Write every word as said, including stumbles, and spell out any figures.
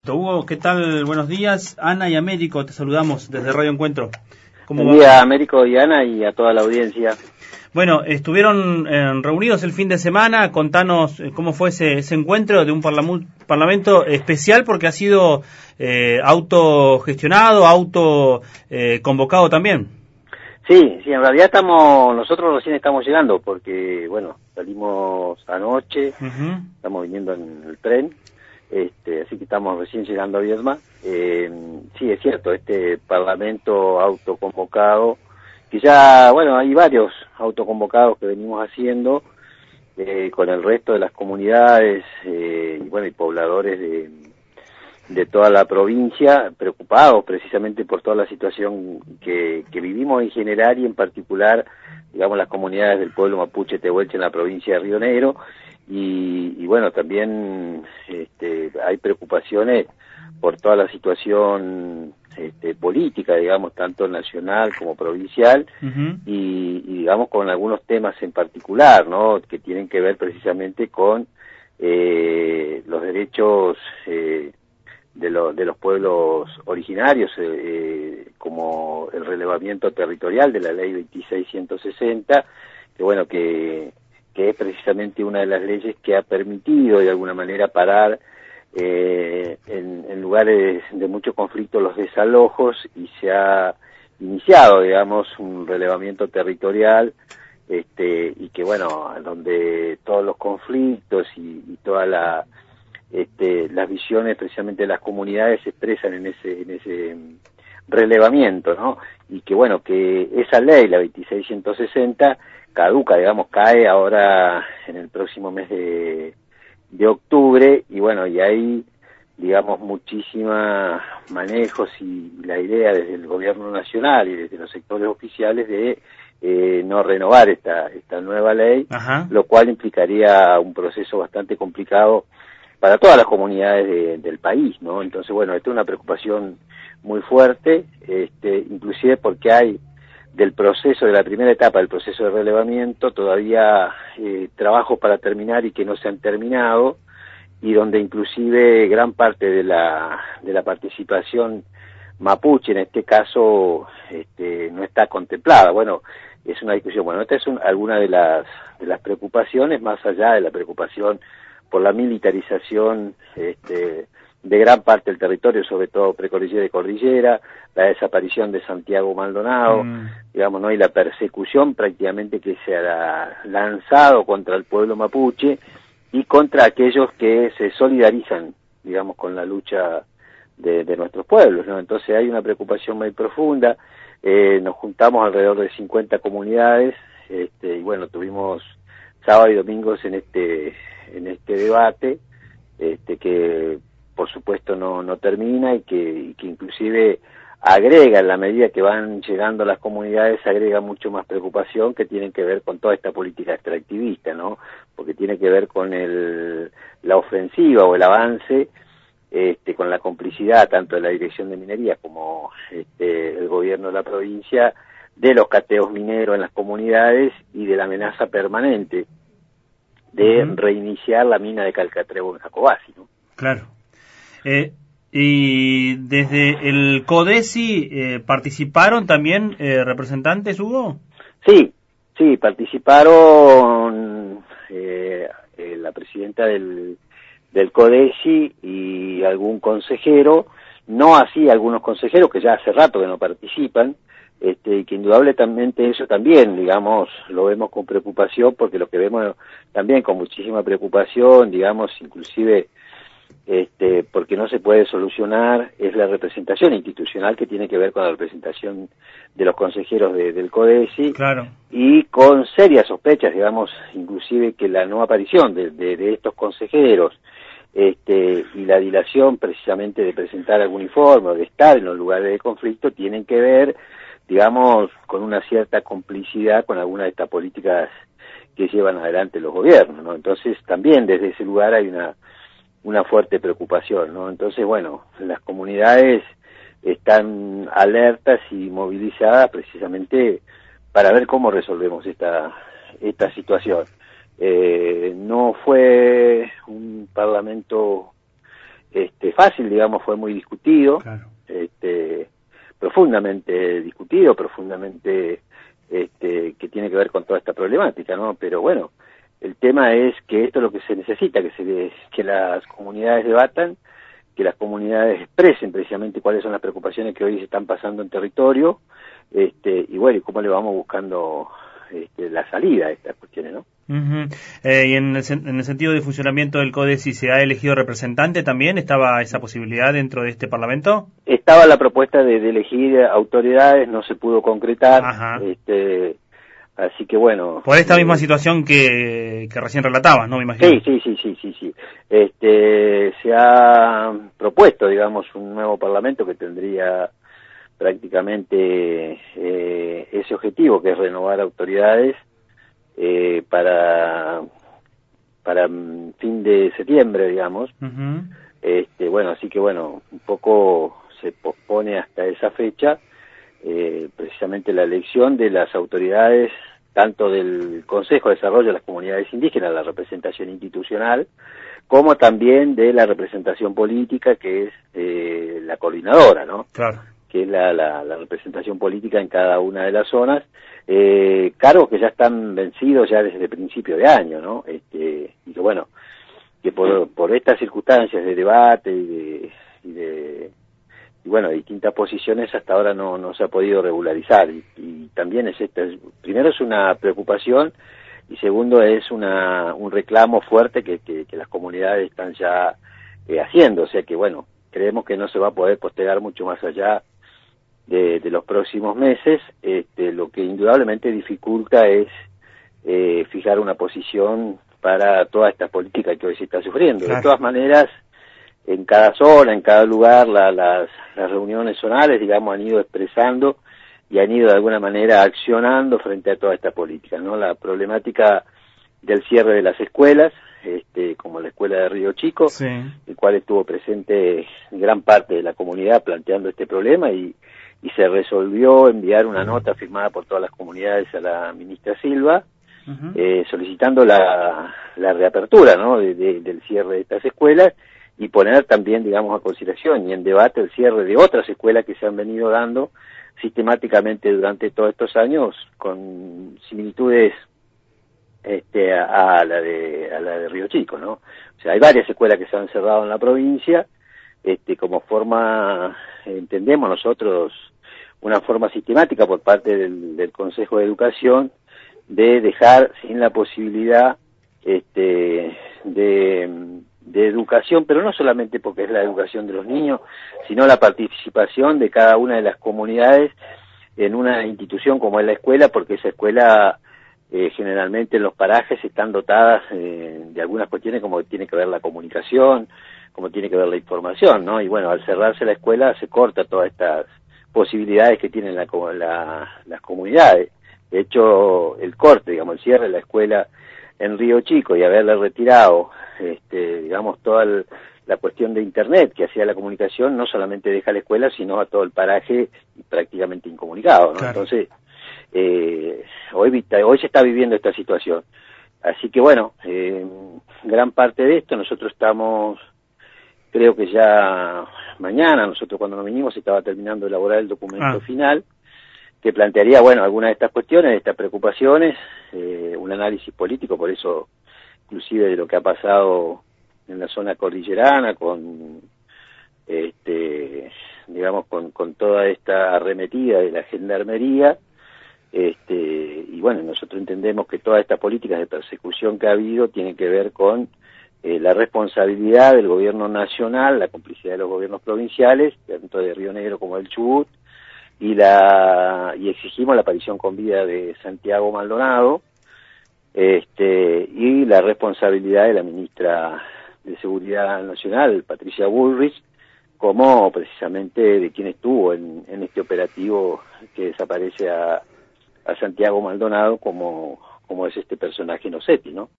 Perfecto. Hugo, ¿qué tal? Buenos días. Ana y Américo, te saludamos desde Radio Encuentro. ¿Cómo Buen día, Américo y Ana, y a toda la audiencia. Bueno, estuvieron eh, reunidos el fin de semana. Contanos eh, cómo fue ese, ese encuentro de un parlamu- parlamento especial, porque ha sido eh, autogestionado, auto eh, convocado también. Sí, sí, en realidad estamos, nosotros recién estamos llegando, porque, bueno, salimos anoche, uh-huh. Estamos viniendo en el tren, este, así que estamos recién llegando a Viedma. Eh, sí, es cierto, este parlamento autoconvocado, que ya, bueno, hay varios autoconvocados que venimos haciendo eh, con el resto de las comunidades eh, y, bueno, y pobladores de, de toda la provincia, preocupados precisamente por toda la situación que, que vivimos en general y en particular, digamos, las comunidades del pueblo mapuche tehuelche en la provincia de Río Negro. Y, y bueno, también este, hay preocupaciones por toda la situación este, política, digamos, tanto nacional como provincial, uh-huh. y, y digamos con algunos temas en particular, ¿no?, que tienen que ver precisamente con eh, los derechos eh, de, lo, de los pueblos originarios, eh, como el relevamiento territorial de la ley veintiséis ciento sesenta, que bueno, que que es precisamente una de las leyes que ha permitido de alguna manera parar eh, en, en lugares de mucho conflicto los desalojos, y se ha iniciado, digamos, un relevamiento territorial, este, y que bueno, donde todos los conflictos y, y toda la este, las visiones precisamente de las comunidades se expresan en ese en ese relevamiento, ¿no? Y que bueno, que esa ley, la veintiséis ciento sesenta, caduca, digamos, cae ahora en el próximo mes de, de octubre, y bueno, y hay, digamos, muchísimos manejos y la idea desde el gobierno nacional y desde los sectores oficiales de eh, no renovar esta, esta nueva ley, Ajá. Lo cual implicaría un proceso bastante complicado para todas las comunidades de, del país, ¿no? Entonces, bueno, esta es una preocupación muy fuerte, este, inclusive porque hay del proceso, de la primera etapa del proceso de relevamiento, todavía eh, trabajos para terminar y que no se han terminado, y donde inclusive gran parte de la de la participación mapuche, en este caso, este, no está contemplada. Bueno, es una discusión. Bueno, esta es un, alguna de las de las preocupaciones, más allá de la preocupación por la militarización este, de gran parte del territorio, sobre todo precordillera y cordillera, la desaparición de Santiago Maldonado, mm. digamos, ¿no? Y la persecución prácticamente que se ha lanzado contra el pueblo mapuche y contra aquellos que se solidarizan, digamos, con la lucha de, de nuestros pueblos, ¿no? Entonces hay una preocupación muy profunda. Eh, nos juntamos alrededor de cincuenta comunidades, este, y bueno, tuvimos sábado y domingos en este en este debate, este, que por supuesto no no termina, y que, y que inclusive agrega, en la medida que van llegando las comunidades, agrega mucho más preocupación, que tienen que ver con toda esta política extractivista, ¿no? Porque tiene que ver con el la ofensiva o el avance, este, con la complicidad tanto de la Dirección de Minería como este, el gobierno de la provincia, de los cateos mineros en las comunidades y de la amenaza permanente de uh-huh. reiniciar la mina de Calcatrebo en Jacobasi, ¿no? Claro. Eh, y desde el CODESI eh, participaron también eh, representantes, Hugo. Sí, sí, participaron eh, eh, la presidenta del, del CODESI y algún consejero, no así algunos consejeros que ya hace rato que no participan, este, y que indudablemente eso también, digamos, lo vemos con preocupación, porque lo que vemos también con muchísima preocupación, digamos, inclusive este, porque no se puede solucionar, es la representación institucional, que tiene que ver con la representación de los consejeros de, del CODESI, claro. Y con serias sospechas, digamos, inclusive que la no aparición de, de, de estos consejeros este, y la dilación precisamente de presentar algún informe o de estar en los lugares de conflicto tienen que ver, digamos, con una cierta complicidad con alguna de estas políticas que llevan adelante los gobiernos, ¿no? Entonces también desde ese lugar hay una una fuerte preocupación, ¿no? Entonces, bueno, las comunidades están alertas y movilizadas precisamente para ver cómo resolvemos esta esta situación. Eh, no fue un parlamento este, fácil, digamos, fue muy discutido, claro. este, profundamente discutido, profundamente este, que tiene que ver con toda esta problemática, ¿no? Pero bueno, el tema es que esto es lo que se necesita, que, se, que las comunidades debatan, que las comunidades expresen precisamente cuáles son las preocupaciones que hoy se están pasando en territorio, este, y bueno, y cómo le vamos buscando este, la salida a estas cuestiones, ¿no? Uh-huh. eh, y en el, en el sentido de funcionamiento del CODESI, ¿se ha elegido representante también? ¿Estaba esa posibilidad dentro de este Parlamento? Estaba la propuesta de, de elegir autoridades, no se pudo concretar, Ajá. este así que bueno. Por esta eh, misma situación que, que recién relatabas, ¿no? Me imagino. Sí, sí, sí, sí, sí, sí. Este, se ha propuesto, digamos, un nuevo Parlamento que tendría prácticamente eh, ese objetivo, que es renovar autoridades eh, para para fin de septiembre, digamos. Uh-huh. Este, bueno, así que bueno, un poco se pospone hasta esa fecha eh, precisamente la elección de las autoridades, tanto del Consejo de Desarrollo de las Comunidades Indígenas, la representación institucional, como también de la representación política, que es eh, la coordinadora, ¿no? Claro. Que es la, la, la representación política en cada una de las zonas, eh, cargos que ya están vencidos ya desde el principio de año, ¿no? Este, y que bueno, que por, por estas circunstancias de debate y de, y de y bueno, distintas posiciones hasta ahora no, no se ha podido regularizar, y, y también es esta, es, primero es una preocupación, y segundo es una, un reclamo fuerte que, que, que las comunidades están ya eh, haciendo, o sea que bueno, creemos que no se va a poder postergar mucho más allá de, de los próximos meses. Este, lo que indudablemente dificulta es eh, fijar una posición para toda esta política que hoy se está sufriendo. Claro. De todas maneras, en cada zona, en cada lugar, la, las, las reuniones zonales, digamos, han ido expresando y han ido de alguna manera accionando frente a toda esta política, ¿no? La problemática del cierre de las escuelas, este, como la escuela de Río Chico, sí. el cual estuvo presente gran parte de la comunidad planteando este problema, y, y se resolvió enviar una nota firmada por todas las comunidades a la ministra Silva, uh-huh. eh, solicitando la, la reapertura, ¿no? de, de, del cierre de estas escuelas, y poner también, digamos, a consideración y en debate el cierre de otras escuelas que se han venido dando sistemáticamente durante todos estos años, con similitudes este, a, a la de a la de Río Chico, ¿no? O sea, hay varias escuelas que se han cerrado en la provincia, este, como forma, entendemos nosotros, una forma sistemática por parte del, del Consejo de Educación de dejar sin la posibilidad este, de de educación, pero no solamente porque es la educación de los niños, sino la participación de cada una de las comunidades en una institución como es la escuela, porque esa escuela eh, generalmente en los parajes están dotadas eh, de algunas cuestiones como tiene que ver la comunicación, como tiene que ver la información, ¿no? Y bueno, al cerrarse la escuela se corta todas estas posibilidades que tienen la, la, las comunidades. De hecho, el corte, digamos, el cierre de la escuela en Río Chico y haberle retirado este, digamos, toda el, la cuestión de Internet que hacía la comunicación, no solamente deja la escuela, sino a todo el paraje prácticamente incomunicado, ¿no? Claro. Entonces, eh, hoy, hoy se está viviendo esta situación. Así que bueno, eh, gran parte de esto, nosotros estamos, creo que ya mañana, nosotros cuando nos vinimos estaba terminando de elaborar el documento ah. final, que plantearía, bueno, algunas de estas cuestiones, de estas preocupaciones, eh, un análisis político, por eso inclusive de lo que ha pasado en la zona cordillerana con este digamos con, con toda esta arremetida de la gendarmería, este y bueno, nosotros entendemos que todas estas políticas de persecución que ha habido tienen que ver con eh, la responsabilidad del gobierno nacional, la complicidad de los gobiernos provinciales, tanto de Río Negro como del Chubut, y la y exigimos la aparición con vida de Santiago Maldonado, este y la responsabilidad de la ministra de Seguridad Nacional, Patricia Bullrich, como precisamente de quien estuvo en, en este operativo que desaparece a, a Santiago Maldonado, como, como es este personaje Nocetti, ¿no?